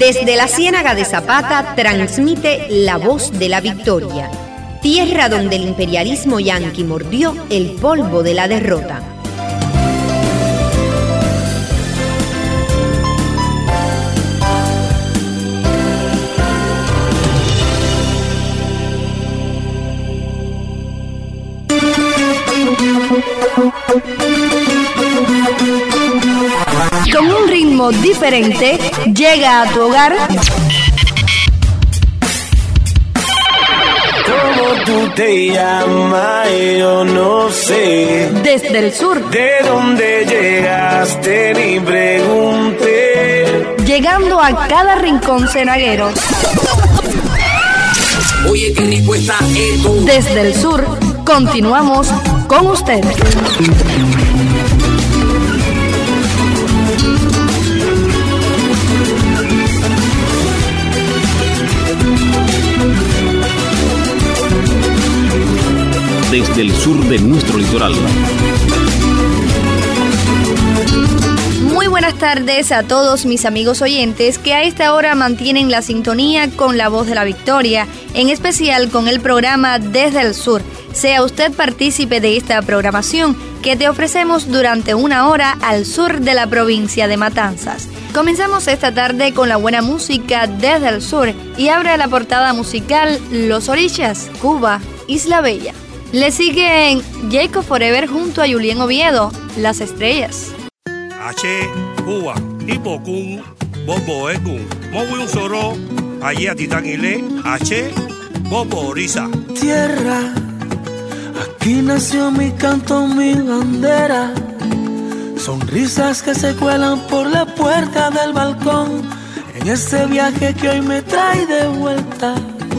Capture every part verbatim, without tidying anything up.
Desde la Ciénaga de Zapata transmite La Voz de la Victoria, tierra donde el imperialismo yanqui mordió el polvo de la derrota. Con un ritmo diferente, llega a tu hogar. ¿Cómo tú te llamas? Yo no sé. Desde el sur. ¿De dónde llegaste? Ni pregunté. Llegando a cada rincón cenaguero. Oye, qué rico está esto. Desde el sur, continuamos con ustedes. Desde el sur de nuestro litoral. Muy buenas tardes a todos mis amigos oyentes que a esta hora mantienen la sintonía con La Voz de la Victoria, en especial con el programa Desde el Sur. Sea usted partícipe de esta programación que te ofrecemos durante una hora al sur de la provincia de Matanzas. Comenzamos esta tarde con la buena música Desde el Sur y abre la portada musical Los Orichas, Cuba, Isla Bella. Le siguen Jacob Forever junto a Julien Oviedo, Las Estrellas. H, Cuba, Hipocún, Bobo Ekun, Mowi un Soro, allí a Titanile, H, Bobo Orisa. Tierra, aquí nació mi canto, mi bandera. Sonrisas que se cuelan por la puerta del balcón. En este viaje que hoy me trae de vuelta.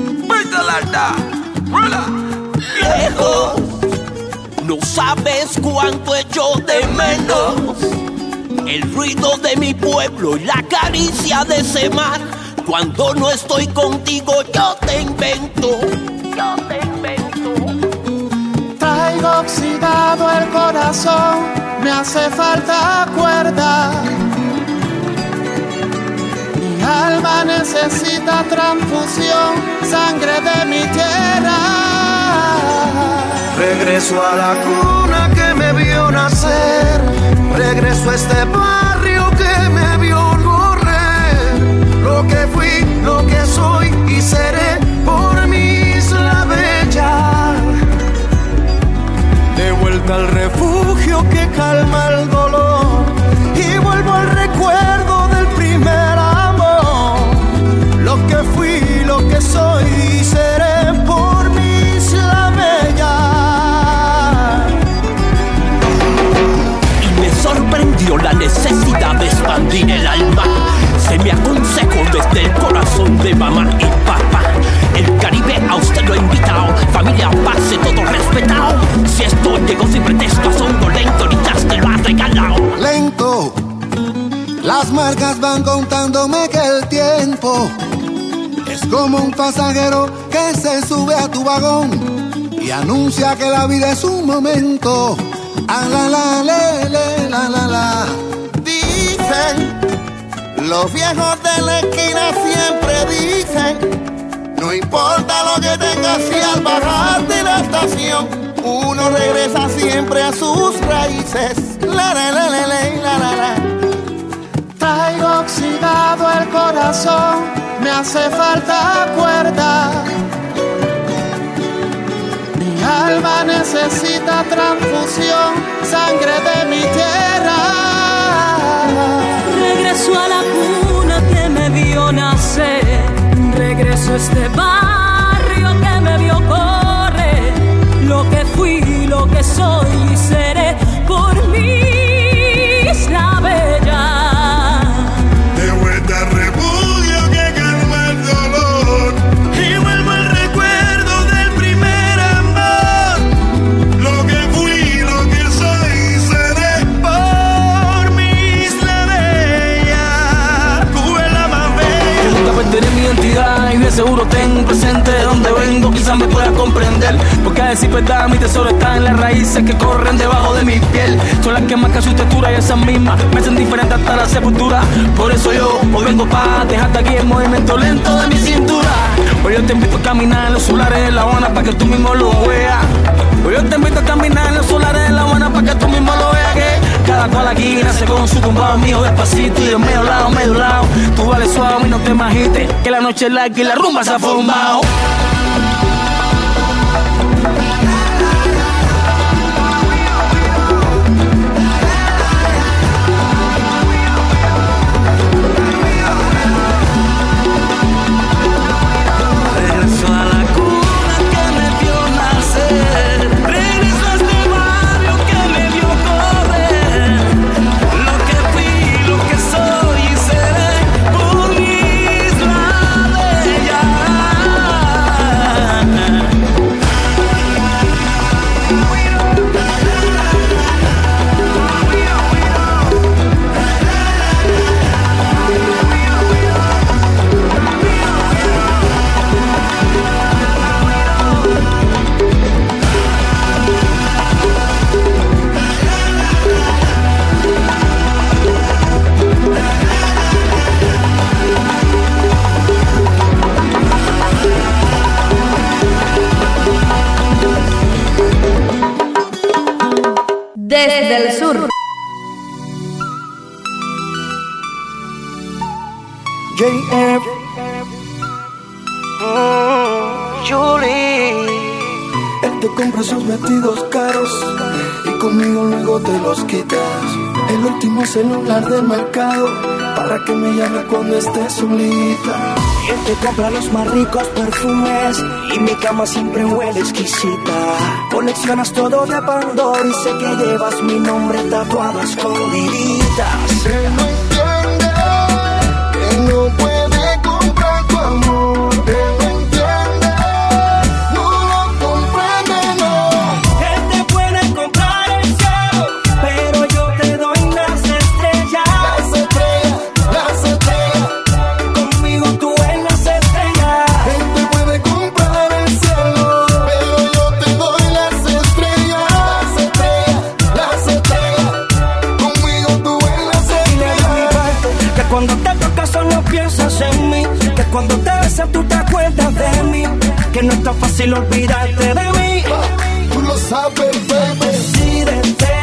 Viejo, no sabes cuánto echo de menos el ruido de mi pueblo y la caricia de ese mar. Cuando no estoy contigo yo te invento, yo te invento. Traigo oxidado el corazón, me hace falta cuerda. Mi alma necesita transfusión, sangre de mi tierra. Regreso a la cuna que me vio nacer. Regreso a este barrio que me vio correr. Lo que fui, lo que soy y seré por mi Isla Bella. De vuelta al refugio que calma el dolor. Y vuelvo al recuerdo del primer amor. Lo que fui, lo que soy y seré por mi Isla Bella. Sorprendió la necesidad de expandir el alma. Se me aconsejó desde el corazón de mamá y papá. El Caribe a usted lo ha invitado. Familia, pase todo respetado. Si esto llegó sin pretexto, asombro lento, ni ya te lo has regalado. Lento, las marcas van contándome que el tiempo es como un pasajero que se sube a tu vagón y anuncia que la vida es un momento. Ah, la, la, le, le, la, la, la. Dicen, los viejos de la esquina siempre dicen, no importa lo que tengas si al bajar de la estación, uno regresa siempre a sus raíces. La, la, la, la, la, la, la, la. Traigo oxidado el corazón, me hace falta cuerda. Mi alma necesita transfusión, sangre de mi tierra. Regreso a la cuna que me vio nacer. Regreso a este barrio que me vio correr. Lo que fui, lo que soy y seré por mi Isla Bella. De vuelta al refugio que calma el dolor. Y vuelvo al recuerdo del primer amor. Lo que fui, lo que soy y seré por mi Isla Bella. Tú eres la más bella. Nunca perderé mi identidad y seguro tengo un presente de donde vengo, quizás me pueda comprender. Porque a decir verdad, mi tesoro está en las raíces que corren debajo de mi piel. Son las que marcan su textura y esas mismas me hacen diferente hasta la sepultura. Por eso yo hoy vengo pa' dejarte aquí el movimiento lento de mi cintura. Hoy yo te invito a caminar en los solares de La Habana para que tú mismo lo veas. Hoy yo te invito a caminar en los solares de La Habana para que tú mismo lo veas. Que cada cual aquí nace con su tumbado mío despacito y de medio lado, medio lado. Tú vales suave y no te imagites que la noche es larga y la rumba se ha formado. Desde el sur. J F mm, Julie. Él te compra sus vestidos caros y conmigo luego te los quitas. El último celular del mercado para que me llame cuando estés solita. Él te compra los más ricos perfumes y mi cama siempre huele exquisita. Coleccionas todo de Pandora y sé que llevas mi nombre tatuado a escondiditas. Él no entiende que no puede comprar tu amor. Él no entiende, no lo comprende, no. Él te puede comprar el cielo, pero yo te doy las estrellas. Las estrellas, las estrellas. Conmigo tú en las estrellas. Él te puede comprar el cielo, pero yo te doy las estrellas. Las estrellas, las estrellas. Conmigo tú en las estrellas. Que cuando te tocas solo piensas en mí. Que cuando te besas tú te acuerdas de mí. Que no es tan fácil olvidarte de mí. Tú lo sabes, baby. Decídete,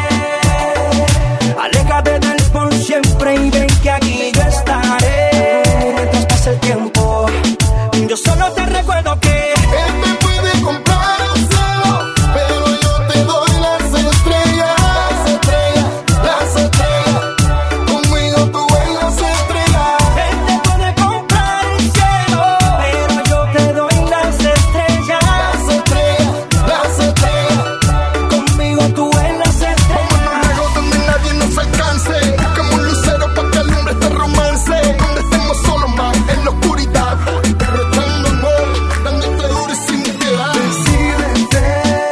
aléjate del por siempre y ven que aquí yo estaré. Mientras pasa el tiempo, yo solo te recuerdo que él me puede comprar el cielo, pero yo te doy las estrellas. Las estrellas, las estrellas. Conmigo tú en las estrellas. Él te puede comprar el cielo, pero yo te doy las estrellas. Las estrellas, las estrellas. Conmigo tú en las estrellas. Vamos a un donde nadie nos alcance. Buscamos un lucero para que alumbre este romance. Donde estemos solos más en la oscuridad. Derrotándonos, dándote duro y sin piedad. Decídete,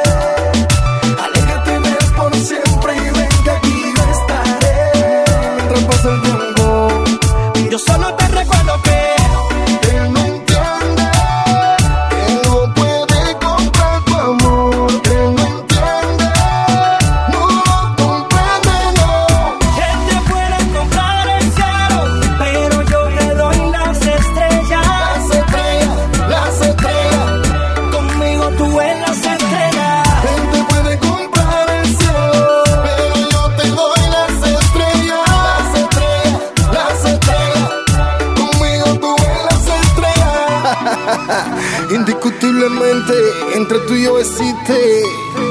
aléjate de él por siempre y ven que aquí yo estaré. Mientras pasa el tiempo, yo solo te recuerdo que él no entiende, que no puede comprar tu amor. Él no entiende, no lo comprende, no. Él te puede comprar el cielo, pero yo te doy las estrellas. Las estrellas, las estrellas. Conmigo tú en las estrellas. Él te puede comprar el cielo, pero yo te doy las estrellas. Las estrellas, las estrellas. Conmigo tú en las estrellas. Indiscutiblemente entre tú y yo existe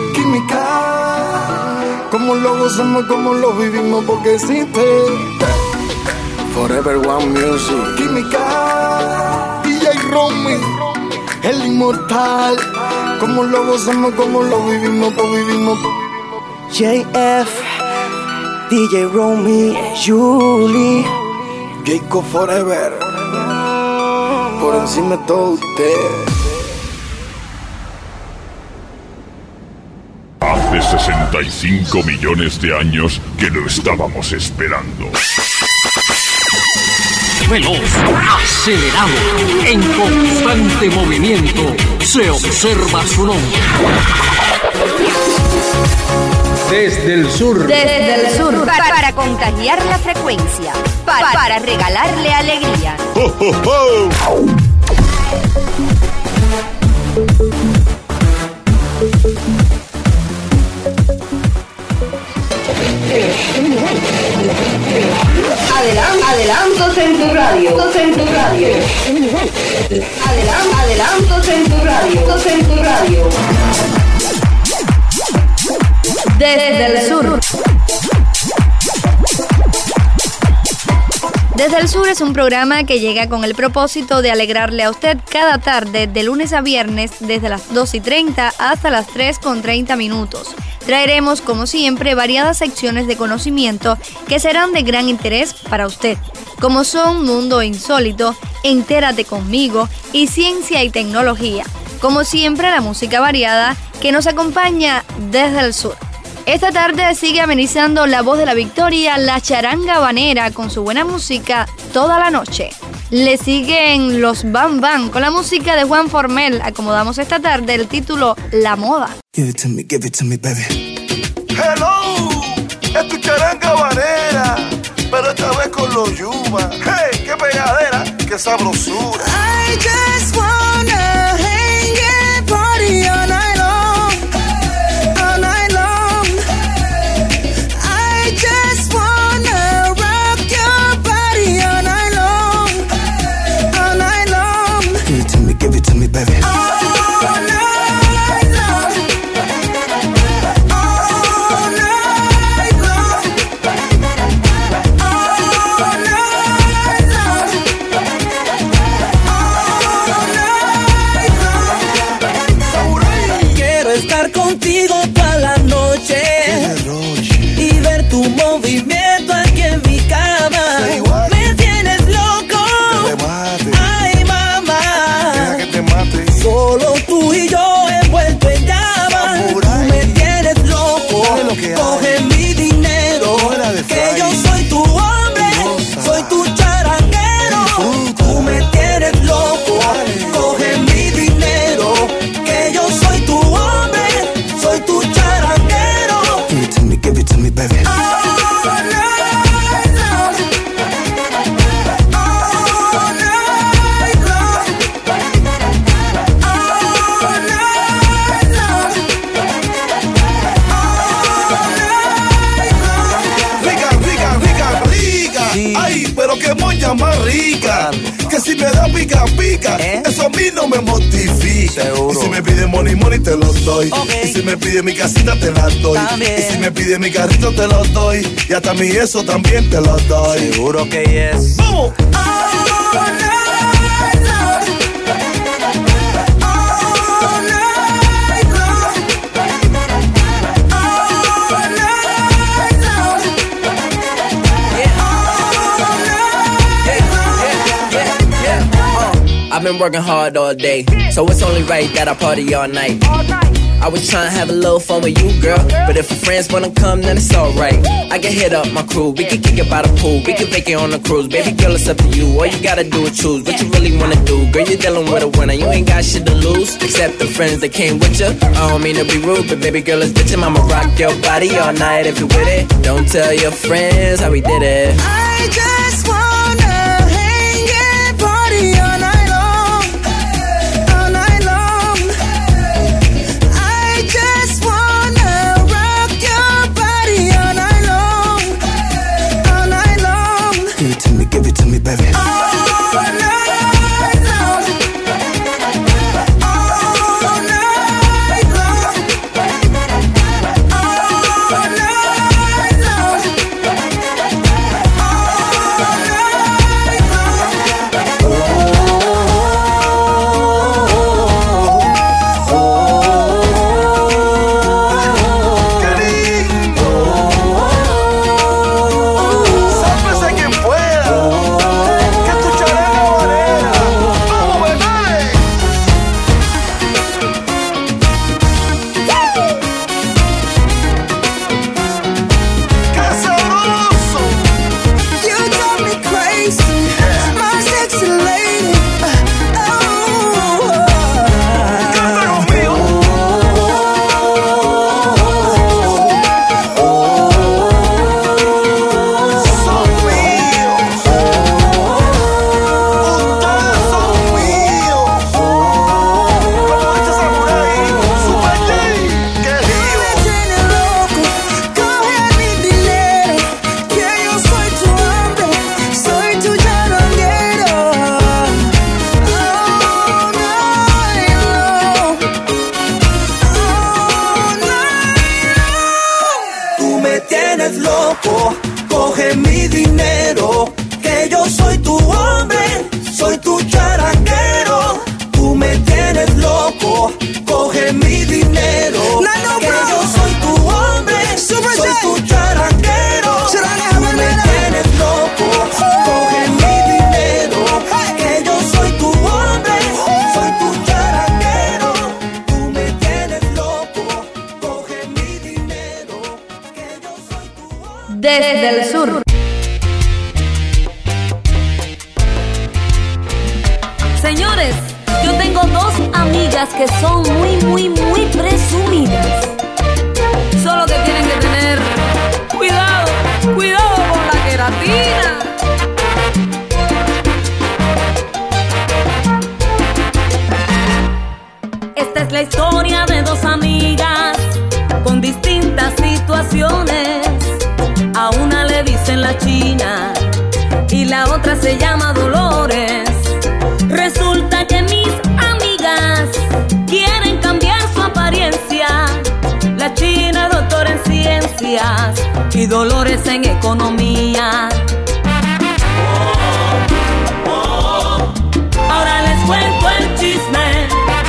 química. Como lo gozamos, como lo vivimos, porque existe Forever One Music. Química, D J Romy, el inmortal. Como lo gozamos, como lo vivimos, pues vivimos. J F, D J Romy, Julie, Jacob Forever. Por encima de todo usted. Hace sesenta y cinco millones de años que lo estábamos esperando. veloz, acelerado, en constante movimiento. Se observa su nombre. Desde el sur. Desde el sur. Para, para contagiar la frecuencia. Para, para regalarle alegría. ¡Oh, oh, oh! Adelan- adelantos en tu radio. En tu radio. Adelan- adelantos en tu radio. En tu radio. Desde el sur. Desde el Sur es un programa que llega con el propósito de alegrarle a usted cada tarde, de lunes a viernes, desde las dos y treinta hasta las tres con treinta minutos. Traeremos, como siempre, variadas secciones de conocimiento que serán de gran interés para usted, como son Mundo Insólito, Entérate Conmigo y Ciencia y Tecnología. Como siempre, la música variada que nos acompaña desde el sur. Esta tarde sigue amenizando la voz de la victoria, la charanga habanera, con su buena música toda la noche. Le siguen los Bam Bam con la música de Juan Formel. Acomodamos esta tarde el título La Moda. Give it to me, give it to me, baby. Hello, es tu charanga habanera, pero esta vez con los Yuba. Hey, qué pegadera, qué sabrosura. I just wanna hang and party all night long, all night long. I just wanna rock your body all night long, all night long. Give it to me, give it to me, baby. All night long, all night long, all night long, all night long. Quiero estar contigo toda la noche y ver tu movimiento aquí en mi cama. Me tienes loco, ay mamá. Deja que te mate. Solo tú y yo envuelto en llamas. Tú me tienes loco. Coge mi dinero, que yo soy tu hombre, soy tu charanguero. Tú me tienes loco. Coge mi dinero, que yo soy tu hombre, soy tu charanguero. Give it to me, give it to me, baby. All night long, all night long, all night long, Rica, rica, rica, rica. Ay, pero qué moña más rica. Que si me da pica, pica, eso a mí no me mortifica. Y si me pide money, money, te lo doy. Y si me pide mi casita, te la doy. Y si me pide mi carrito, te lo doy. Y hasta mi eso también te lo doy. Seguro que yes. ¡Vamos! all night long, all night long, all night long, I've been working hard all day, so it's only right that I party all night. I was trying to have a little fun with you, girl, but if your friends wanna come, then it's alright. I can hit up my crew, we can kick it by the pool, we can vacay on the cruise. Baby girl, it's up to you, all you gotta do is choose what you really wanna do. Girl, you're dealing with a winner, you ain't got shit to lose, except the friends that came with you. I don't mean to be rude, but baby girl, it's bitchin', I'ma rock your body all night if you with it. Don't tell your friends how we did it. I just wanna hang and party all night long, all night long. I just wanna rock your body all night long, all night long. Give it to me, give it to me, baby. All night long, all night long, all night long, all tienes loco, coge mi dinero, que yo soy tu hombre, soy tu charanguero. Tú me tienes loco, coge mi dinero, que yo soy tu hombre, soy tu charanguero. Tú me tienes loco, coge mi dinero, que yo soy tu hombre, soy tu charanguero. Tú me tienes loco, coge mi dinero, que yo soy tu hombre. Desde el sur. Señores, yo tengo dos amigas que son muy, muy, muy presumidas. Solo que tienen que tener cuidado, cuidado con la queratina. Esta es la historia de dos amigas con distintas situaciones. A una le dicen la China y la otra se llama Dolores. Resulta que mis amigas quieren cambiar su apariencia. La China es doctora en ciencias y Dolores en economía. Oh, oh, ahora les cuento el chisme.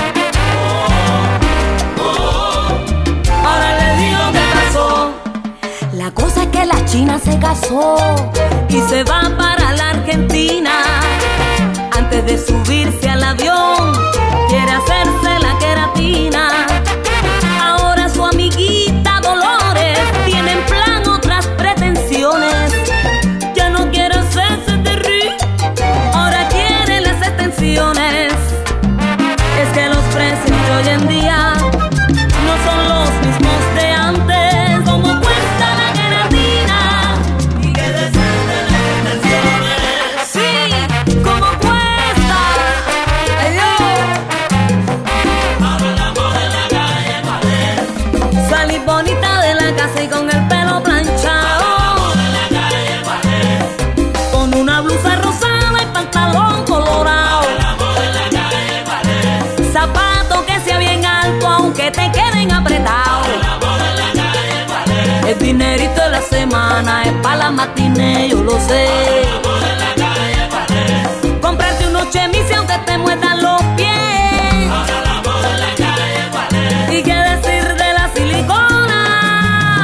Oh, oh, ahora les digo qué pasó. La cosa es que la China se casó y se va para la Argentina. Antes de subirse al avión, quiere hacerse la queratina. Ahora su amiguita Dolores tiene en plan otras pretensiones. Ya no quiere hacerse de ri, ahora quiere las extensiones. Es que los precios de hoy en día no son los mismos de antes. ¿Cómo cuesta la queratina? ¿Y qué decir de las extensiones? Sí, ¿cómo cuesta? Salí bonita de la casa y con el pelo planchado, con una blusa rosada y pantalón colorado, zapatos que sea bien alto aunque te queden apretados. El dinerito de la semana es pa' la matiné, yo lo sé. Comprarte unos chemis aunque te muerdan los pies. ¿Y qué decir de la silicona?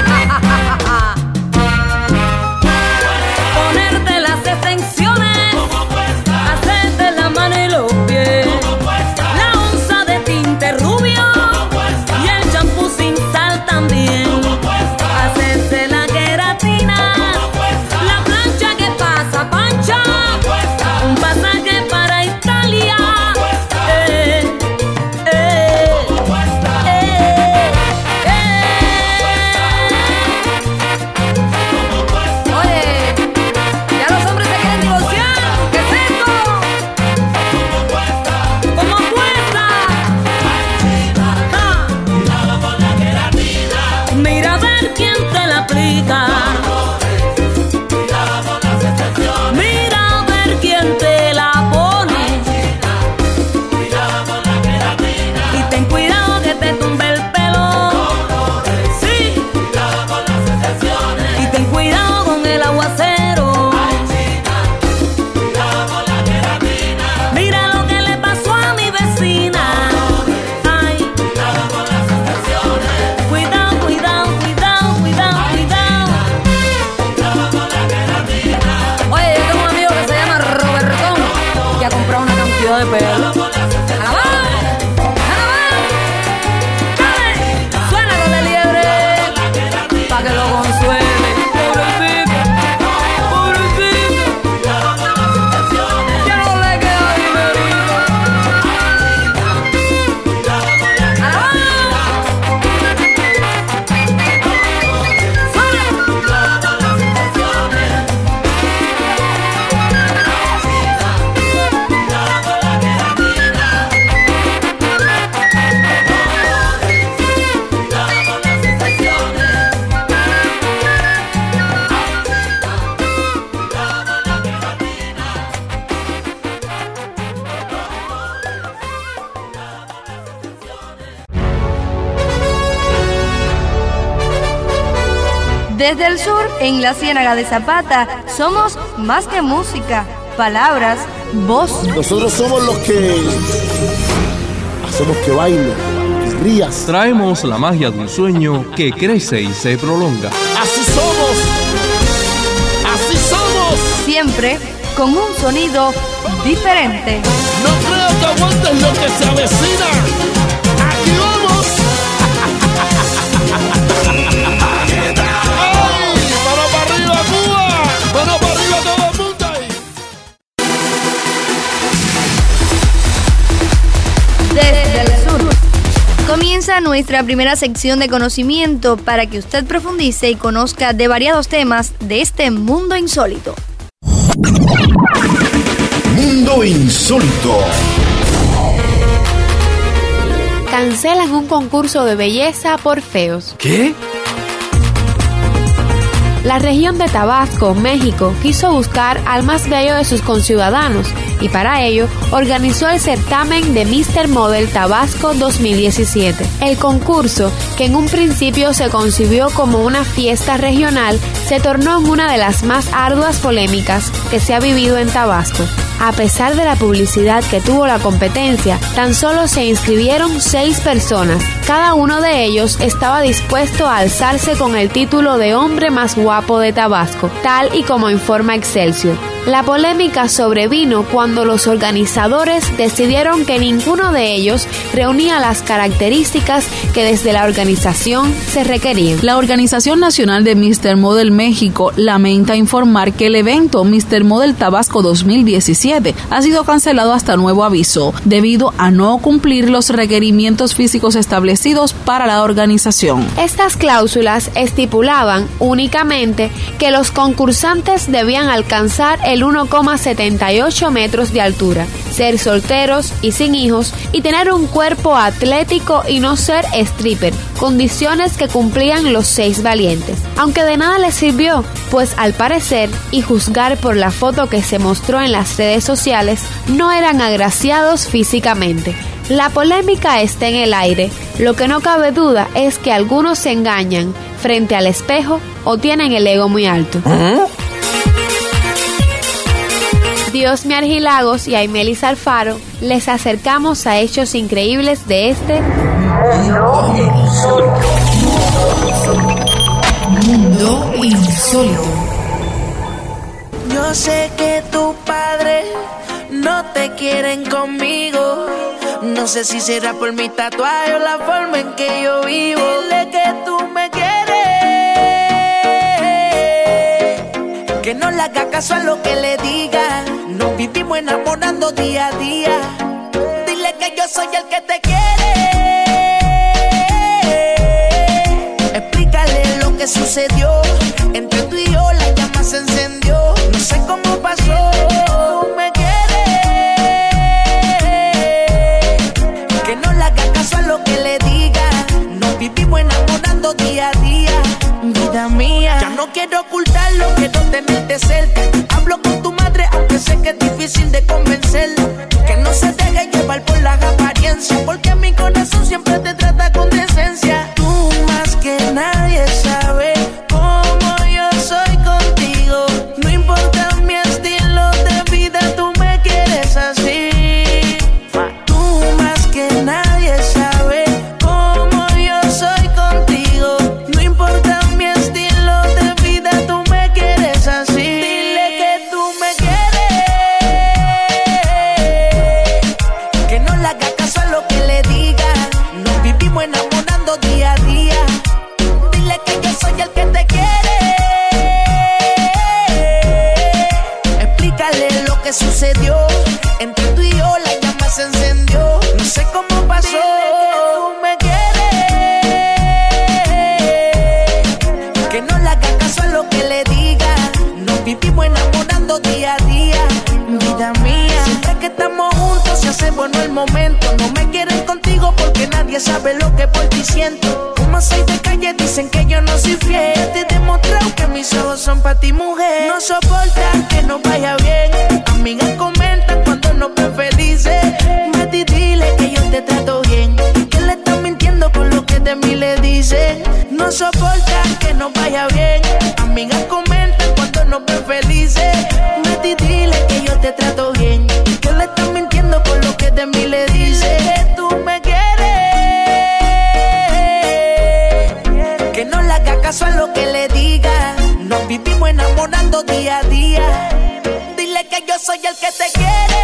Ponerte las extensiones, hacerte la mano y los pies, la onza de tinte rubio y el champú sin sal también, hacerse la queratina, la plancha que pasa pancha, un pasaje para Italia Desde el sur, en la Ciénaga de Zapata, somos más que música, palabras, voz. Nosotros somos los que hacemos que baile, que rías. Traemos la magia de un sueño que crece y se prolonga. Así somos, así somos. Siempre con un sonido diferente. No creo que aguantes lo que se avecina. Aquí vamos. ¡Ay! ¡Mano para arriba, Cuba! ¡Mano para arriba todo el mundo ahí! Desde el sur. Comienza nuestra primera sección de conocimiento para que usted profundice y conozca de variados temas de este mundo insólito. Mundo insólito. Cancelan un concurso de belleza por feos. ¿Qué? La región de Tabasco, México, quiso buscar al más bello de sus conciudadanos y para ello organizó el certamen de míster Model Tabasco dos mil diecisiete. El concurso, que en un principio se concibió como una fiesta regional, se tornó en una de las más arduas polémicas que se ha vivido en Tabasco. A pesar de la publicidad que tuvo la competencia, tan solo se inscribieron seis personas. Cada uno de ellos estaba dispuesto a alzarse con el título de hombre más guapo de Tabasco, tal y como informa Excelsior. La polémica sobrevino cuando los organizadores decidieron que ninguno de ellos reunía las características que desde la organización se requerían. La Organización Nacional de míster Model México lamenta informar que el evento míster Model Tabasco dos mil diecisiete ha sido cancelado hasta nuevo aviso, debido a no cumplir los requerimientos físicos establecidos para la organización. Estas cláusulas estipulaban únicamente que los concursantes debían alcanzar el uno coma setenta y ocho metros de altura, ser solteros y sin hijos y tener un cuerpo atlético y no ser stripper, condiciones que cumplían los seis valientes. Aunque de nada les sirvió, pues al parecer, y juzgar por la foto que se mostró en las redes sociales, no eran agraciados físicamente. La polémica está en el aire. Lo que no cabe duda es que algunos se engañan frente al espejo o tienen el ego muy alto. ¿Eh? Diosmi Argilagos y Aimelis Alfaro les acercamos a hechos increíbles de este Mundo Insólito. Mundo Insólito. Yo sé que tu padre no te quieren conmigo. No sé si será por mi tatuaje o la forma en que yo vivo. Dile que tú me quieres, que no le haga caso a lo que le digan. Nos vivimos enamorando día a día. Dile que yo soy el que te quiere. Explícale lo que sucedió. Entre tú y yo la llama se encendió. No sé cómo pasó. Me quiere, que no le haga caso a lo que le diga. Nos vivimos enamorando día a día. Vida mía, ya no quiero ocultarlo, quiero tenerte cerca. Hablo con tu madre, aunque sé que es difícil de convencerla. Que no se deje llevar por las apariencias, porque mi corazón siempre te trata con decencia. Tú más que nadie sabes cómo yo soy contigo. No importa mi estilo de vida, tú me quieres así. Tú más que nadie sabes cómo yo soy contigo. No importa mi estilo de vida, tú me quieres así. Dile que tú me quieres, que no le haga caso a lo que le diga. Nos vivimos enamorando día a día. Dile que yo soy el que te quiere. Explícale lo que sucedió. Entre tú y yo la llama se encendió. No sé cómo pasó. Dile que tú me quieres, que no le haga caso a lo que le diga. Nos vivimos enamorando día a día. Vida mía, siempre que estamos juntos se hace bueno el momento. No me quieren contigo porque nadie sabe lo que por ti siento. Como soy de calle dicen que yo no soy fiel. Te he demostrado que mis ojos son para ti, mujer. No soportan que no vaya bien. Amigas comentan cuando nos ven felices. Mati, dile que yo te trato bien, que le están mintiendo con lo que de mí le dicen. No soportan que no vaya bien. caso a lo que le diga. Nos vivimos enamorando día a día. Dile que yo soy el que te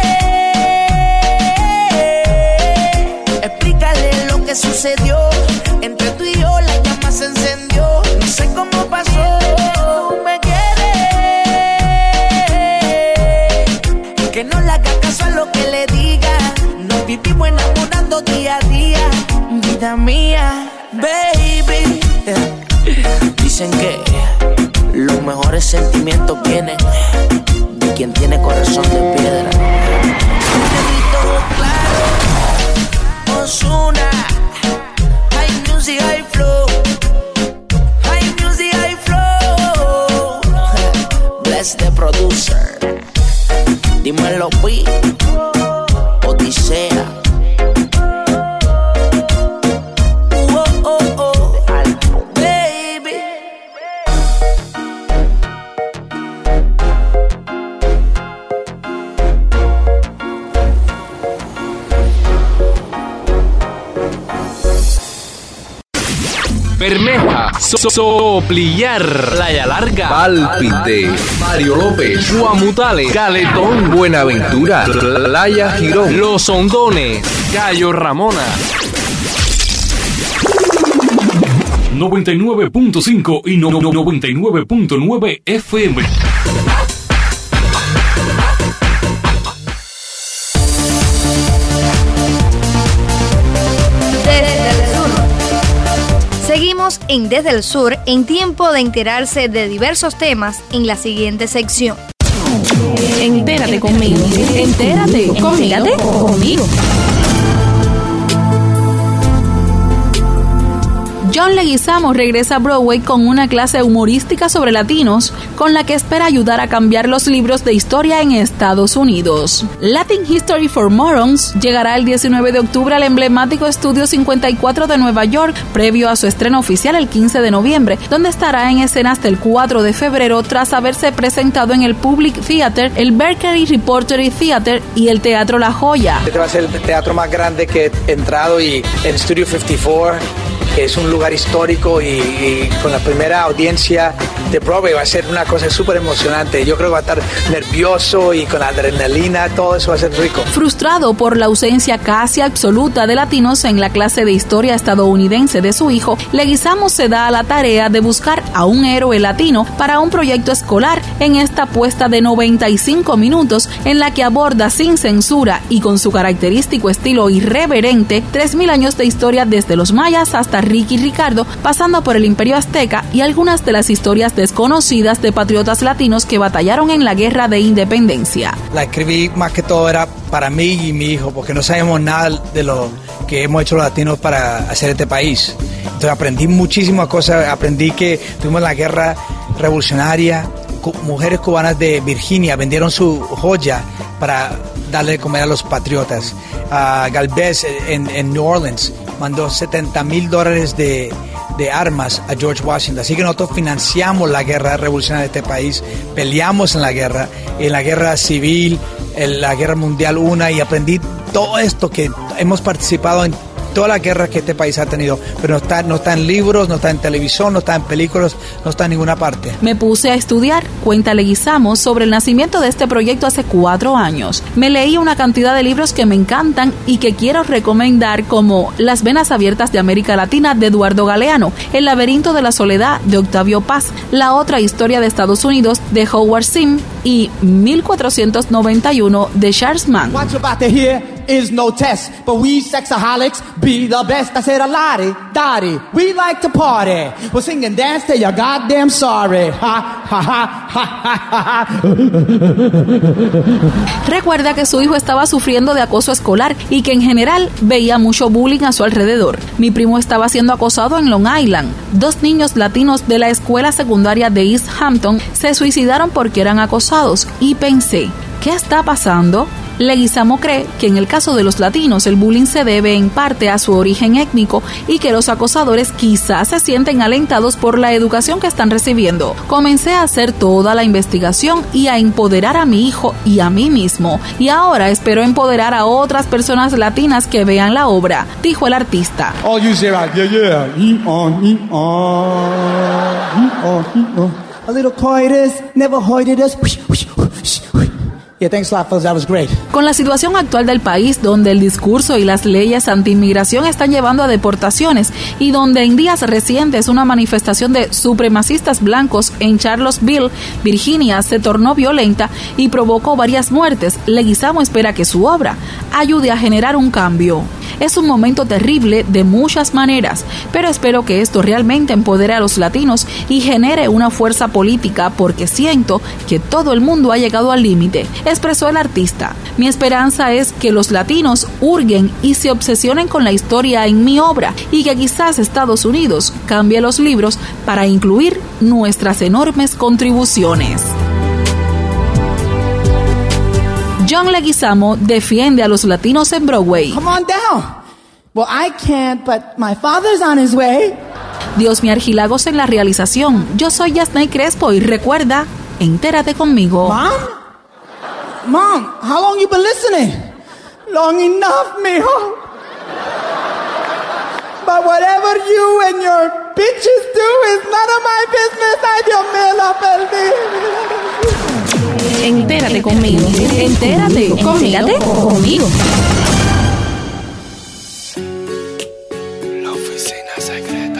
quiere. Explícale lo que sucedió. Entre tú y yo la llama se encendió. No sé cómo pasó. Tú me quieres. Que no le haga caso a lo que le diga. Nos vivimos enamorando día a día. Vida mía, baby. Dicen que los mejores sentimientos vienen de quien tiene corazón de piedra. Todo claro, Ozuna, high music, high flow, high music, high flow. Bless the producer. Dímelo, Pi, Odisea. Bermeja, so Soplillar, Playa Larga, Pálpite, Mario López, Guamutales, Caletón, Buenaventura, Playa Girón, Los Hondones, Cayo Ramona. noventa y nueve punto cinco y no, no, noventa y nueve punto nueve F M. Seguimos en Desde el Sur, en tiempo de enterarse de diversos temas en la siguiente sección. Entérate conmigo. Entérate conmigo. Entérate conmigo. John Leguizamo regresa a Broadway con una clase humorística sobre latinos, con la que espera ayudar a cambiar los libros de historia en Estados Unidos. Latin History for Morons llegará el diecinueve de octubre al emblemático Estudio cincuenta y cuatro de Nueva York, previo a su estreno oficial el quince de noviembre, donde estará en escena hasta el cuatro de febrero tras haberse presentado en el Public Theater, el Berkeley Repertory Theater y el Teatro La Joya. Este va a ser el teatro más grande que he entrado, y el Studio cincuenta y cuatro es un lugar histórico, y, y con la primera audiencia de Broadway va a ser una cosa súper emocionante. Yo creo que va a estar nervioso y con la adrenalina, todo eso va a ser rico. Frustrado por la ausencia casi absoluta de latinos en la clase de historia estadounidense de su hijo, Leguizamo se da a la tarea de buscar a un héroe latino para un proyecto escolar en esta apuesta de noventa y cinco minutos en la que aborda sin censura y con su característico estilo irreverente tres mil años de historia desde los mayas hasta Ricky Ricardo, pasando por el Imperio Azteca y algunas de las historias desconocidas de patriotas latinos que batallaron en la Guerra de Independencia. La escribí más que todo era para mí y mi hijo, porque no sabemos nada de lo que hemos hecho los latinos para hacer este país. Entonces aprendí muchísimas cosas, aprendí que tuvimos la guerra revolucionaria, mujeres cubanas de Virginia vendieron su joya para darle de comer a los patriotas. Uh, Galvez en, en New Orleans mandó setenta mil dólares de, de armas a George Washington. Así que nosotros financiamos la guerra revolucionaria de este país, peleamos en la guerra, en la guerra civil, en la guerra mundial una, y aprendí todo esto que hemos participado en todas las guerras que este país ha tenido, pero no está, no está en libros, no está en televisión, no está en películas, no está en ninguna parte. Me puse a estudiar, cuenta Leguizamo, sobre el nacimiento de este proyecto hace cuatro años. Me leí una cantidad de libros que me encantan y que quiero recomendar, como Las venas abiertas de América Latina de Eduardo Galeano, El laberinto de la soledad de Octavio Paz, La otra historia de Estados Unidos de Howard Sim y mil cuatrocientos noventa y uno de Charles Mann. What you're about to hear is no test, but we sexaholics be the best. I said a lottie, dottie, we like to party. We'll sing and dance till you're goddamn sorry. Ha, ha, ha, ha, ha, ha. Recuerda que su hijo estaba sufriendo de acoso escolar y que en general veía mucho bullying a su alrededor. Mi primo estaba siendo acosado en Long Island. Dos niños latinos de la escuela secundaria de East Hampton se suicidaron porque eran acosados y pensé, ¿qué está pasando? Leguizamo cree que en el caso de los latinos el bullying se debe en parte a su origen étnico y que los acosadores quizás se sienten alentados por la educación que están recibiendo. Comencé a hacer toda la investigación y a empoderar a mi hijo y a mí mismo, y ahora espero empoderar a otras personas latinas que vean la obra, dijo el artista. All you say right, yeah, yeah, eat on, eat on. Oh, oh. A little coitus, never hoided us. Yeah, thanks a lot, fellas. That was great. Con la situación actual del país, donde el discurso y las leyes anti-inmigración están llevando a deportaciones y donde en días recientes una manifestación de supremacistas blancos en Charlottesville, Virginia, se tornó violenta y provocó varias muertes, Leguizamo espera que su obra ayude a generar un cambio. Es un momento terrible de muchas maneras, pero espero que esto realmente empodere a los latinos y genere una fuerza política, porque siento que todo el mundo ha llegado al límite, expresó el artista. Mi esperanza es que los latinos hurguen y se obsesionen con la historia en mi obra y que quizás Estados Unidos cambie los libros para incluir nuestras enormes contribuciones. John Leguizamo defiende a los latinos en Broadway. Come on down. Well, I can't, but my father's on his way. Dios me Argilagos en la realización. Yo soy Yasnay Crespo y recuerda, entérate conmigo. Mom? Mom, how long you been listening? Long enough, mijo. But whatever you and your bitches do is none of my business. Ay, Dios mío, la perdí. Entérate conmigo. Entérate. Entérate conmigo. La oficina secreta.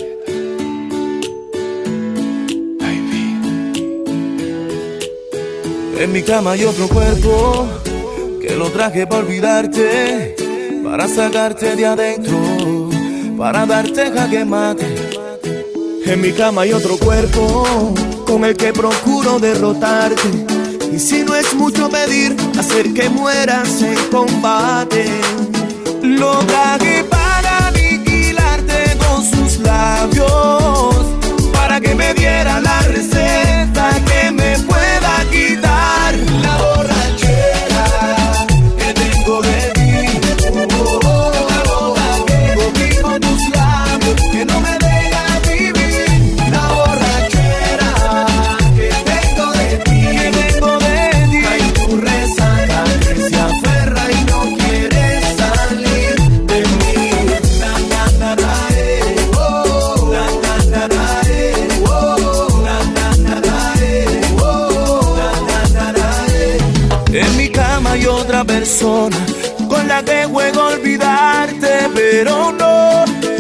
En mi cama hay otro cuerpo que lo traje para olvidarte, para sacarte de adentro, para darte jaque mate. En mi cama hay otro cuerpo con el que procuro derrotarte, y si no es mucho pedir, hacer que mueras en combate. Lo traje para aniquilarte con sus labios, para que me diera la receta que me pueda quitar la borrachera que tengo de ti. Oh, oh, la boca que cogí con tus labios, que no me deja vivir. La borrachera que tengo de ti, que tengo de ti. Hay tu resaca que se aferra y no quiere salir de mí. Na, na, na, na, eh, oh, na, na, na, na, eh, oh, na, na, na, na, eh, oh, na, na, na, na, eh. En mi cama hay otra persona con la que juego a olvidarte, pero no,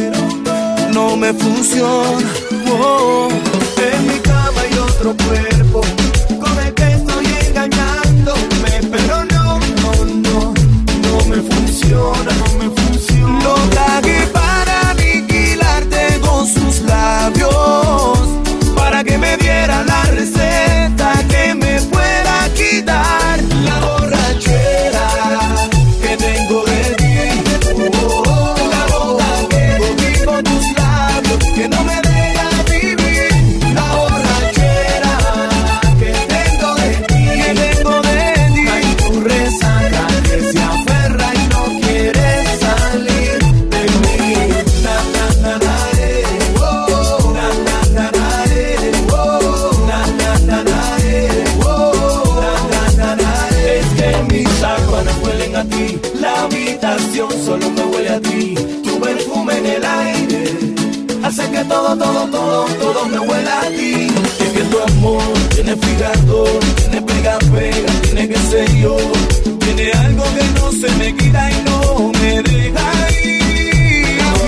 no me funciona. Oh, en mi cama hay otro cuerpo con el que estoy engañándome, pero no, no, no, no me funciona, no me funciona. Lo traje para aniquilarte con sus labios, para que me diera la receta que me pueda quitar la borrachera que tengo de ti. Oh, oh, la boca que cogí con tus labios, que no me deja vivir. La borrachera que tengo de ti, que tengo de ti. Hay tu resaca que se aferra y no quiere salir de mí. Na, na, na, na, eh, oh, na, na, na, na, eh, oh, na, na, na, na, eh, oh, na, na, na, na, eh. Es que mis sábanas huelen a ti, la habitación solo me huele a ti. Tu perfume en el aire hace que todo, todo, todo, todo me huela a ti. Es que tu amor tiene fígado, tiene pega, pega, tiene que ser yo. Tiene algo que no se me quita y no me deja ir. La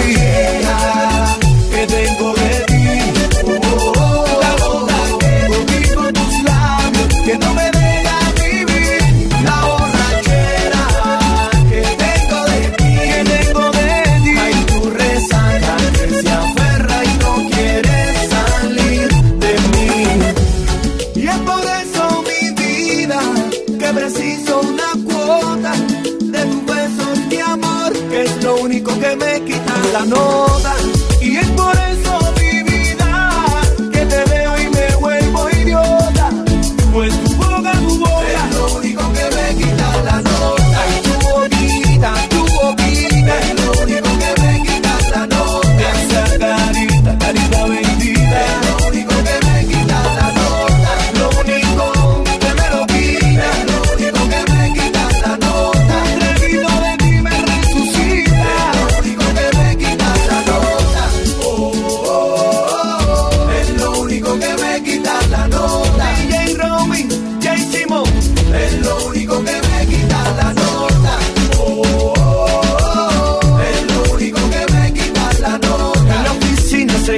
borrachera que tengo de ti. Oh, oh, la boca que cogí con tus labios, que no me deja vivir. La borrachera que tengo de ti, que tengo de ti. Hay tu resaca que se aferra y no quiere salir de mí. Y es por eso, mi vida, que preciso una cuota de tus besos, mi amor, que es lo único que me quita la nota. Y es por eso, mi vida, que te veo y me vuelvo idiota, pues tu boca, tu boca es lo único que me quita la nota. Y tu boquita, tu boquita es lo único que me quita la nota. Esa carita, carita bendita es lo único que me quita la nota. Lo único que me lo quita es lo único que me quita la nota. Un traguito de ti me resucita, es lo único que me quita la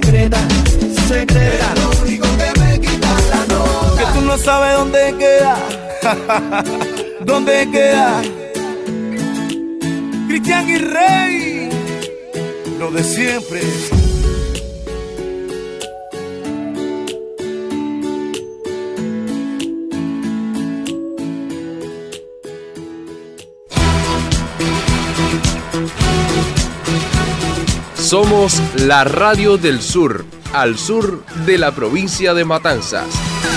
secreta, secreta. Es lo único que me quita la nota. Que tú no sabes dónde queda, dónde queda. Cristian y Rey, lo de siempre. Somos la radio del sur, al sur de la provincia de Matanzas.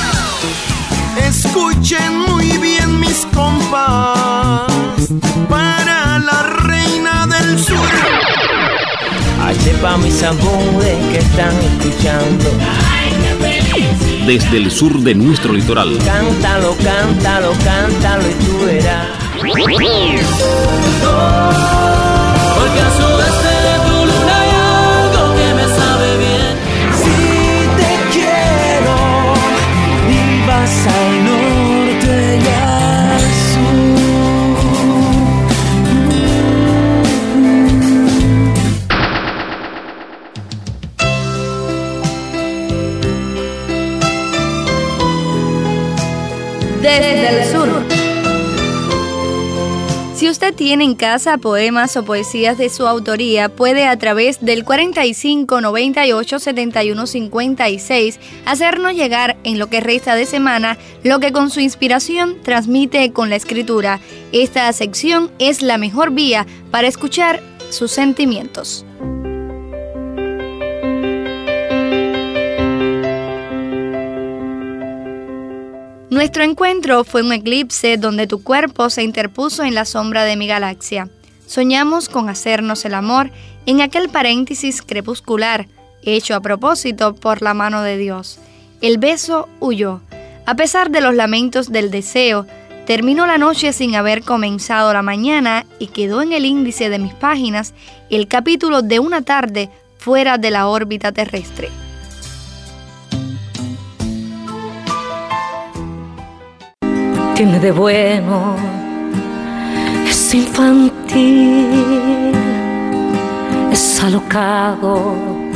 Escuchen muy bien mis compas, para la reina del sur. Este pa' mis amores que están escuchando. Desde el sur de nuestro litoral. Cántalo, cántalo, cántalo y tú verás. Porque a sudeste de tu luna hay algo que me sabe bien. si te quiero y vas al norte y al sur. Desde el sur. Si usted tiene en casa poemas o poesías de su autoría, puede a través del cuarenta y cinco, noventa y ocho, setenta y uno, cincuenta y seis hacernos llegar en lo que resta de semana lo que con su inspiración transmite con la escritura. Esta sección es la mejor vía para escuchar sus sentimientos. Nuestro encuentro fue un eclipse donde tu cuerpo se interpuso en la sombra de mi galaxia. Soñamos con hacernos el amor en aquel paréntesis crepuscular, hecho a propósito por la mano de Dios. El beso huyó. A pesar de los lamentos del deseo, terminó la noche sin haber comenzado la mañana y quedó en el índice de mis páginas el capítulo de una tarde fuera de la órbita terrestre. Tiene de bueno, es infantil, es alocado,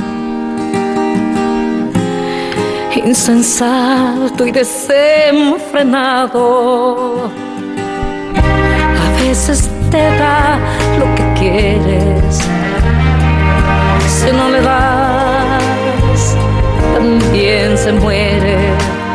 insensato y desenfrenado. A veces te da lo que quieres, si no le das, también se muere.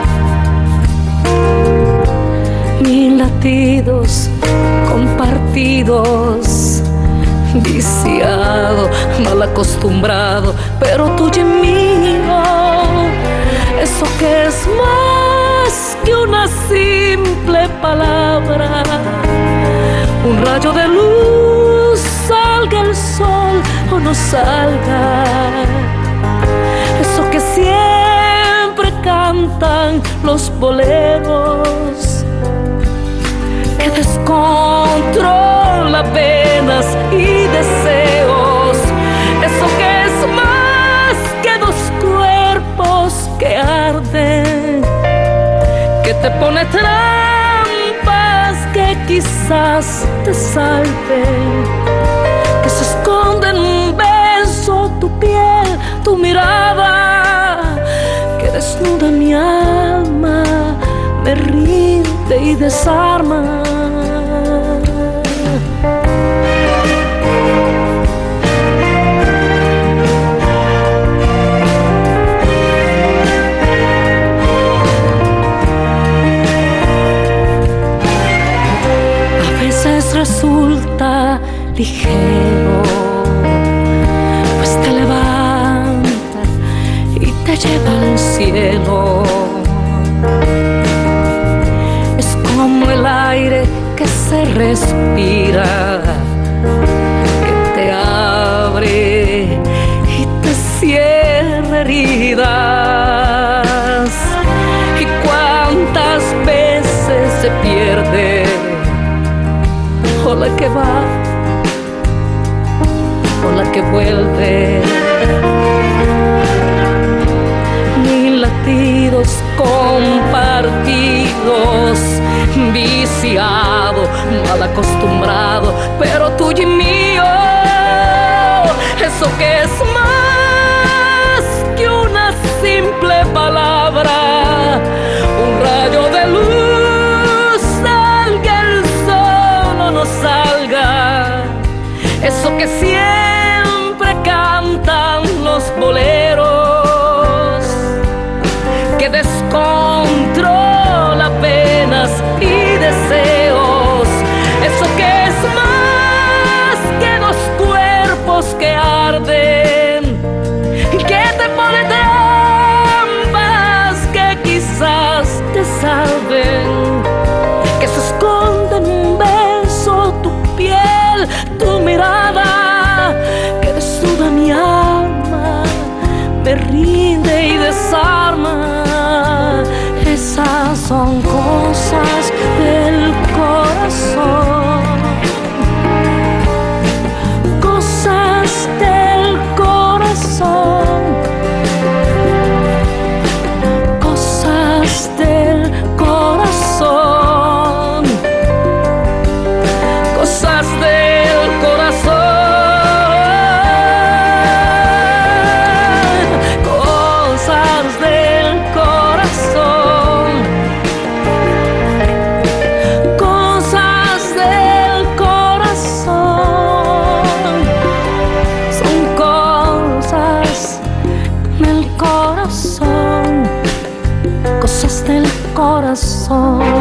Mil latidos compartidos, viciado, mal acostumbrado, pero tuyo y mío, eso que es más que una simple palabra, un rayo de luz, salga el sol o no salga, eso que siempre cantan los boleros, que descontrola penas y deseos, eso que es más que dos cuerpos que arden, que te pone trampas que quizás te salven, que se esconde en un beso tu piel, tu mirada, que desnuda mi alma, me rinde y desarma. A veces resulta ligero, pues te levanta y te lleva al cielo. Como el aire que se respira, que te abre y te cierra heridas. Y cuántas veces se pierde, o la que va, o la que vuelve. Mil latidos compartidos, viciado, mal acostumbrado, pero tuyo y mío, eso que es más besarme. Esas son cosas del corazón, cosas del corazón, cosas del corazón, cosas del corazón, cosas del corazón, cosas del corazón, son cosas del corazón, cosas del corazón.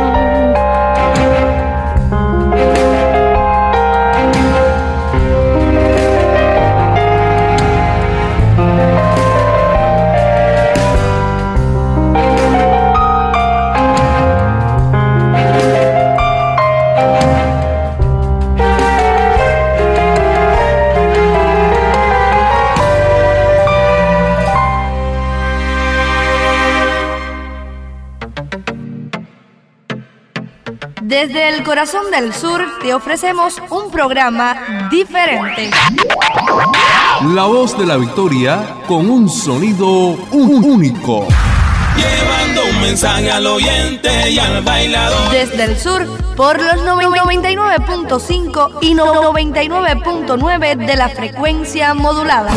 Desde el corazón del sur te ofrecemos un programa diferente. La voz de la victoria con un sonido único. Llevando un mensaje al oyente y al bailador. Desde el sur, por los noventa y nueve punto cinco y noventa y nueve punto nueve de la frecuencia modulada.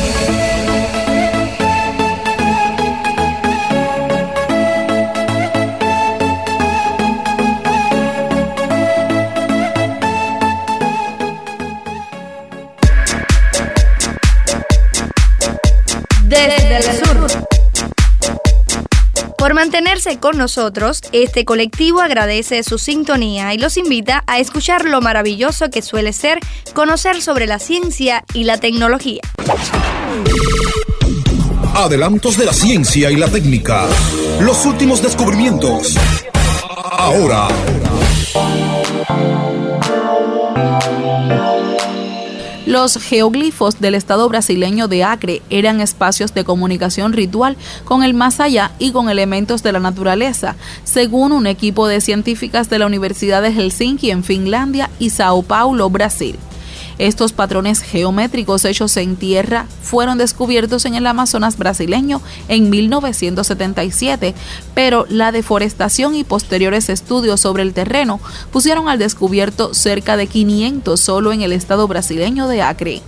Desde el sur. Por mantenerse con nosotros, este colectivo agradece su sintonía y los invita a escuchar lo maravilloso que suele ser conocer sobre la ciencia y la tecnología. Adelantos de la ciencia y la técnica. Los últimos descubrimientos. Ahora. Los geoglifos del estado brasileño de Acre eran espacios de comunicación ritual con el más allá y con elementos de la naturaleza, según un equipo de científicas de la Universidad de Helsinki en Finlandia y Sao Paulo, Brasil. Estos patrones geométricos hechos en tierra fueron descubiertos en el Amazonas brasileño en mil novecientos setenta y siete, pero la deforestación y posteriores estudios sobre el terreno pusieron al descubierto cerca de quinientos solo en el estado brasileño de Acre.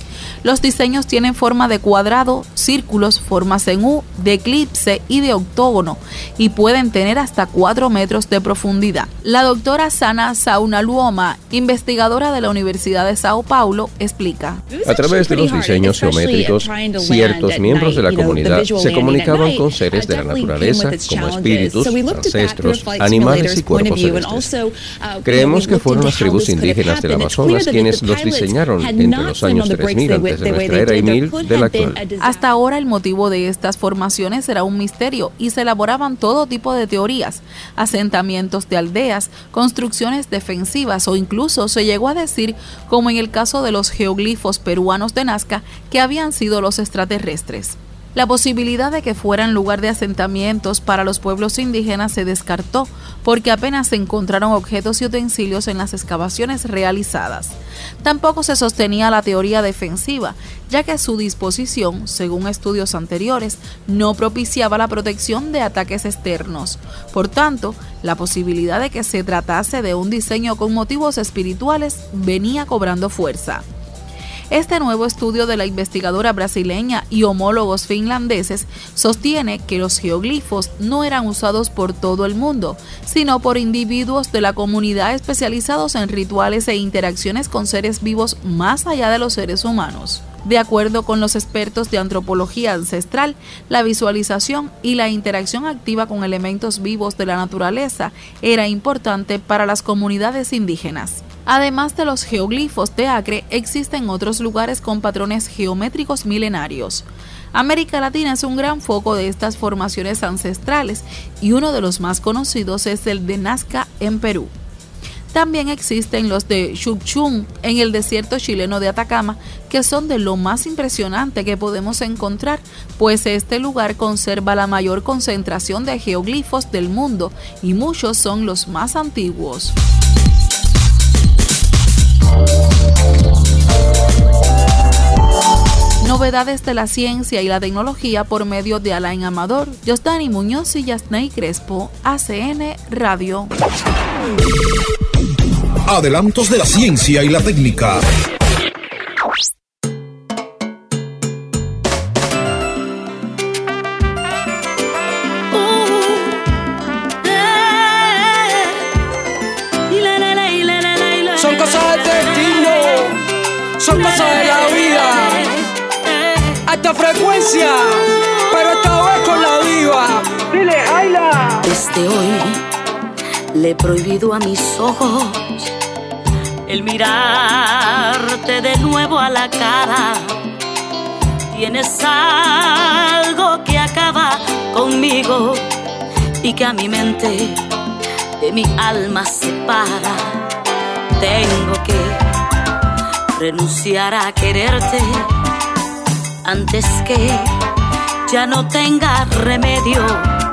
Los diseños tienen forma de cuadrado, círculos, formas en U, de eclipse y de octógono, y pueden tener hasta cuatro metros de profundidad. La doctora Sana Saunaluoma, investigadora de la Universidad de Sao Paulo, explica. A través de los diseños geométricos, ciertos miembros de la comunidad se comunicaban con seres de la naturaleza, como espíritus, ancestros, animales y cuerpos celestes. Creemos que fueron las tribus indígenas del Amazonas quienes los diseñaron entre los años tres mil antes de nuestra era y mil de la actual. Hasta ahora el motivo de estas formaciones era un misterio y se elaboraban todo tipo de teorías, asentamientos de aldeas, construcciones defensivas o incluso se llegó a decir, como en el caso de los geoglifos peruanos de Nazca, que habían sido los extraterrestres. La posibilidad de que fueran lugar de asentamientos para los pueblos indígenas se descartó porque apenas se encontraron objetos y utensilios en las excavaciones realizadas. Tampoco se sostenía la teoría defensiva, ya que su disposición, según estudios anteriores, no propiciaba la protección de ataques externos. Por tanto, la posibilidad de que se tratase de un diseño con motivos espirituales venía cobrando fuerza. Este nuevo estudio de la investigadora brasileña y homólogos finlandeses sostiene que los geoglifos no eran usados por todo el mundo, sino por individuos de la comunidad especializados en rituales e interacciones con seres vivos más allá de los seres humanos. De acuerdo con los expertos de antropología ancestral, la visualización y la interacción activa con elementos vivos de la naturaleza era importante para las comunidades indígenas. Además de los geoglifos de Acre, existen otros lugares con patrones geométricos milenarios. América Latina es un gran foco de estas formaciones ancestrales y uno de los más conocidos es el de Nazca en Perú. También existen los de Chukchún en el desierto chileno de Atacama, que son de lo más impresionante que podemos encontrar, pues este lugar conserva la mayor concentración de geoglifos del mundo y muchos son los más antiguos. Novedades de la ciencia y la tecnología por medio de Alain Amador, Josdani Muñoz y Yasney Crespo, A C N Radio. Adelantos de la ciencia y la técnica. Son cosas del destino, son cosas de la vida. Alta frecuencia, pero esta vez con la diva. Dile, Jaila. Desde hoy le he prohibido a mis ojos el mirarte de nuevo a la cara. Tienes algo que acaba conmigo y que a mi mente de mi alma separa. Tengo que renunciar a quererte antes que ya no tenga remedio.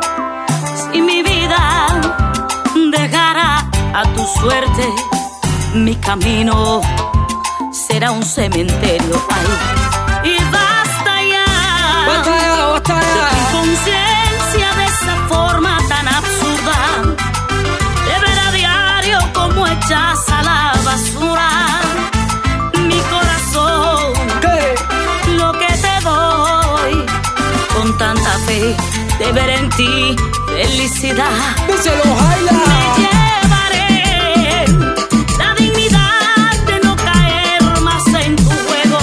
Si mi vida dejara a tu suerte, mi camino será un cementerio. Ay, y basta ya, basta ya, basta ya de tu inconsciencia de esa forma tan absurda, de ver a diario como echas a la basura mi corazón. ¿Qué? Lo que te doy con tanta fe de ver en ti felicidad. Díselo, Jaila. Me llevaré la dignidad de no caer más en tu juego.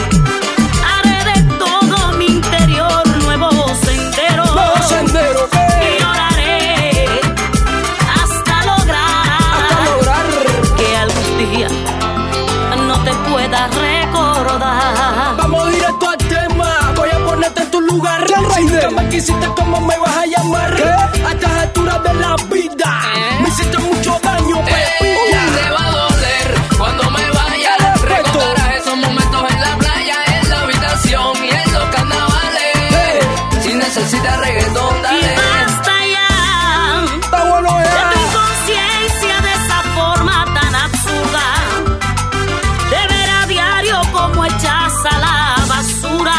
Haré de todo mi interior nuevo sendero. Nuevo sendero, ¿qué? Y oraré hasta lograr, hasta lograr que algún día no te pueda recordar. Vamos directo al tema, voy a ponerte en tu lugar. Si nunca me quisiste, ¿cómo me vas a llamar? ¿Qué? A estas alturas de la vida, ¿eh? Me hiciste mucho daño, pepilla. Uh, te va a doler cuando me vaya. Recordarás esos momentos en la playa, en la habitación y en los carnavales. ¿Eh? Si necesitas reggaetón, dale. Y basta ya, está bueno ya, de tu inconsciencia de esa forma tan absurda, de ver a diario como echas a la basura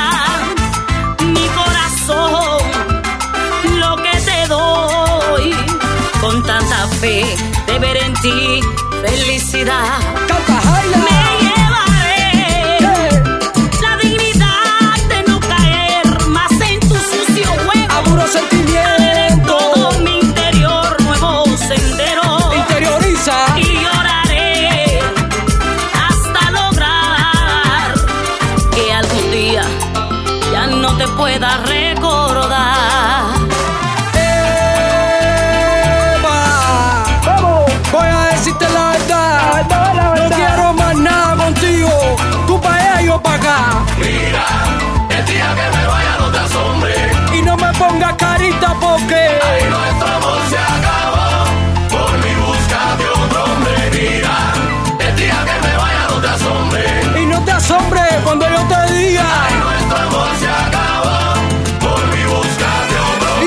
mi corazón. Lo que te doy con tanta fe de ver en ti felicidad. Canta, Jaila. Me llevaré ¿Qué? la dignidad de no caer más en tu sucio juego. A puro sentimiento. Todo mi interior nuevo sendero. Interioriza. Y oraré hasta lograr que algún día ya no te pueda recordar. Eva, vamos, voy a decirte la verdad. La verdad, la verdad. No quiero más nada contigo. Tú pa' allá, yo pa' acá. Mira, el día que me vaya no te asombre. Y no me pongas carita porque ahí nuestro amor se acabó. Por mi busca de otro hombre. Mira, el día que me vaya no te asombre. Y no te asombre cuando yo te diga ahí nuestro amor se acabó. Por mi busca de otro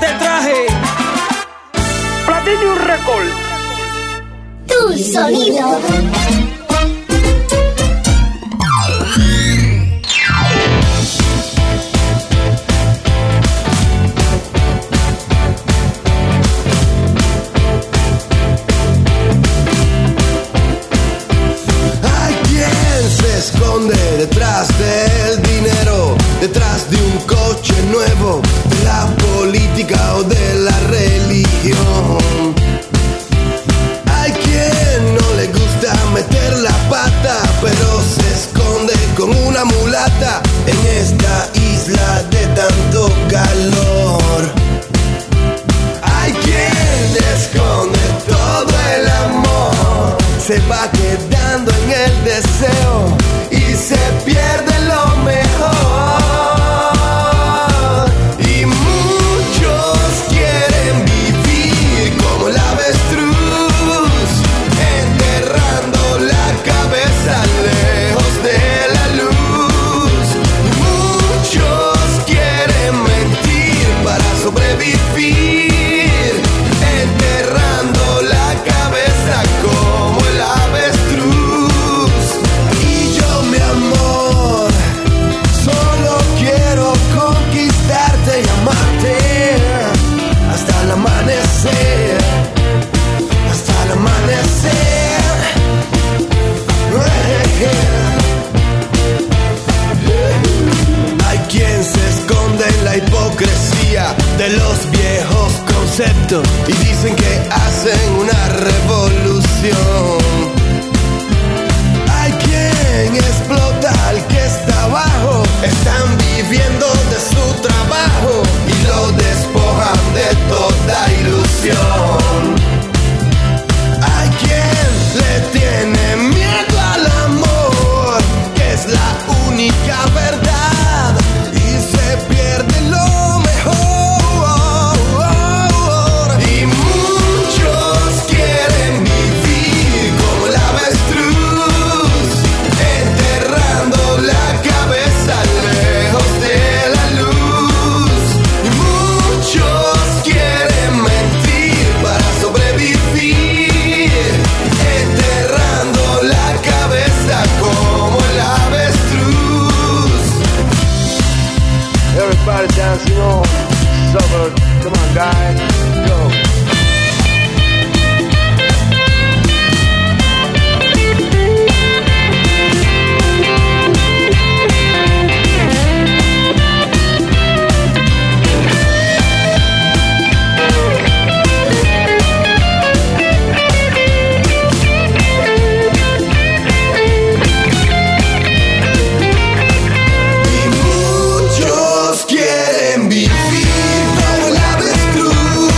te traje Platinum Record. Tu sonido. Detrás del dinero, detrás de un coche nuevo, de la política o de la religión. Hay quien no le gusta meter la pata, pero se esconde con una mulata en esta isla de tanto calor. Hay quien esconde todo el amor, se va quedando en el deseo y se pierde lo mejor. Y muchos quieren vivir como el avestruz, enterrando la cabeza lejos de la luz. Y muchos quieren mentir para sobrevivir, enterrando la cabeza como el avestruz. Y yo, mi amor, solo quiero conquistarte y amarte hasta el amanecer, hasta el amanecer. Hay quien se esconde en la hipocresía de los viejos conceptos y dicen que hacen una revolución. Hay quien explota al que está abajo, están viviendo de su trabajo y lo despojan de toda ilusión. Hay quien le tiene miedo al amor, que es la única verdad, y se pierde lo mejor. Y muchos quieren vivir como el avestruz, enterrando la cabeza lejos de la luz. Y muchos quieren mentir para sobrevivir, enterrando la cabeza como el avestruz. Everybody dancing on, summer, come on guys, go. Muchos quieren vivir como el avestruz,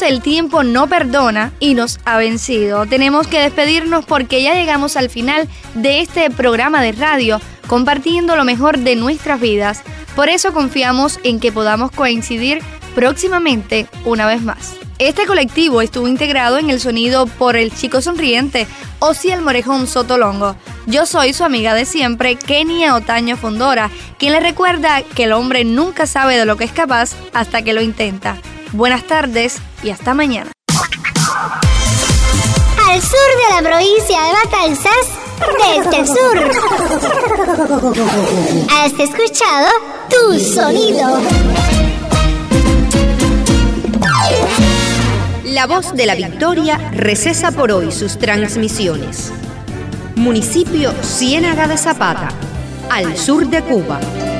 el tiempo no perdona y nos ha vencido. Tenemos que despedirnos porque ya llegamos al final de este programa de radio, compartiendo lo mejor de nuestras vidas. Por eso confiamos en que podamos coincidir próximamente una vez más. Este colectivo estuvo integrado en el sonido por el Chico Sonriente, Osiel Morejón Sotolongo. Yo soy su amiga de siempre, Kenia Otaño Fondora, quien le recuerda que el hombre nunca sabe de lo que es capaz hasta que lo intenta. Buenas tardes y hasta mañana. Al sur de la provincia de Matanzas, desde el sur. Has escuchado Tu Sonido. La Voz de la Victoria recesa por hoy sus transmisiones. Municipio Ciénaga de Zapata, al sur de Cuba.